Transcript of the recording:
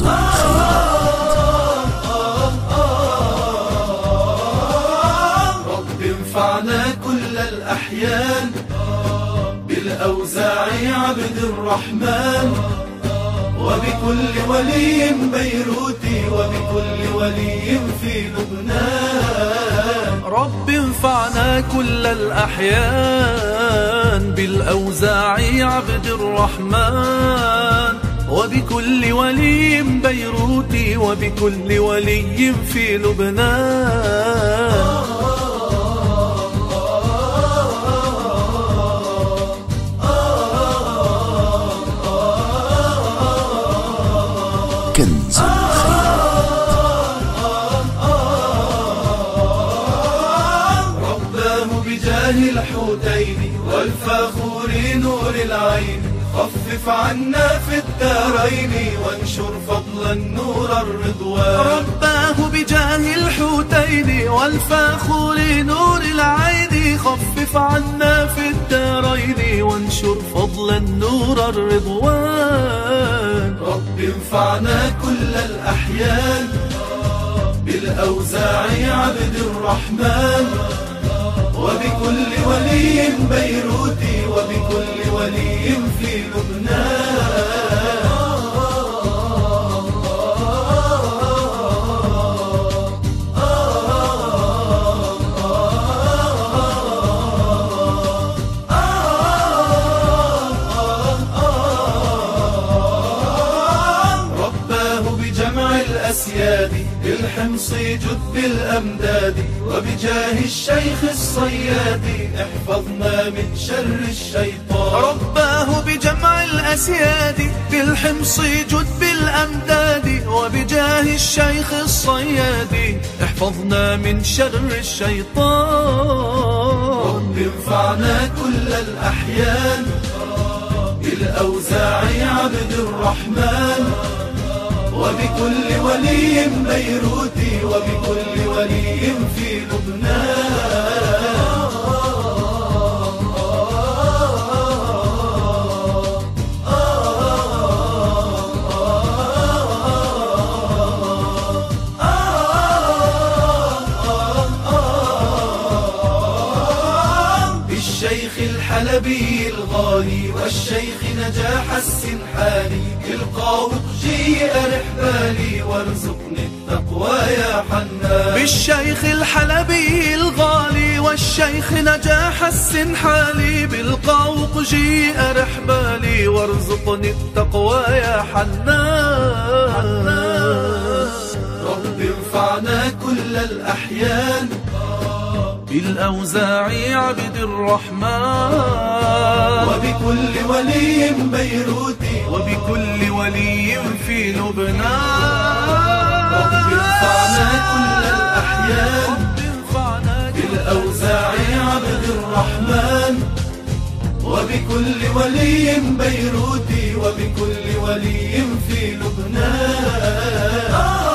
رب انفعنا كل الأحيان بالأوزاع عبد الرحمن، وبكل ولي بيروتي وبكل ولي في لبنان. رب انفعنا كل الأحيان بالأوزاع عبد الرحمن، وبكل ولي بيروتي وبكل ولي في لبنان. كنز رباه بجاه الحوتين والفاخور نور العين، خفف عنا في الدارين وانشر فضلا نور الرضوان. رباه بجاه الحوتين والفاخور نور العين، خفف عنا في الدارين وانشر فضلا نور الرضوان. رب انفعنا كل الأحيان بالأوزاع عبد الرحمن، وبكل ولي بيروتي وبكل ولي في لبنان. الأسياد بالحمص جد بالأمداد، وبجاه الشيخ الصياد احفظنا من شر الشيطان. رباه بجمع الأسياد بالحمص جد بالأمداد، وبجاه الشيخ الصياد احفظنا من شر الشيطان. رب انفعنا كل الأحيان بالأوزاع عبد الرحمن، وبكل ولي بيروتي وبكل ولي في لبنان. بالشيخ الحلبي الغالي والشيخ نجاح السنحالي، القاه جيء رحبالي وارزقني التقوى يا حنان. بالشيخ الحلبي الغالي والشيخ نجاح السنحالي، بالقوق جيء رحبالي وارزقني التقوى يا حنان. رب انفعنا كل الأحيان بالأوزاع عبد الرحمن، وبكل ولي بيروتي وبكل ولي في لبنان. رب انفعنا كل الأحيان بالأوزاع عبد الرحمن، وبكل ولي بيروتي وبكل ولي في لبنان.